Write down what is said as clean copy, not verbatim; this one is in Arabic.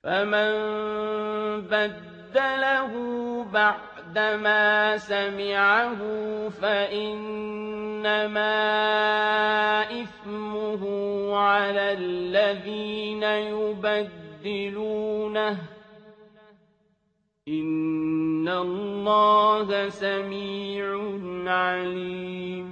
فمن بدله بعدما سمعه فإنما إثمه على الذين يبدلونه إن الله سميع عليم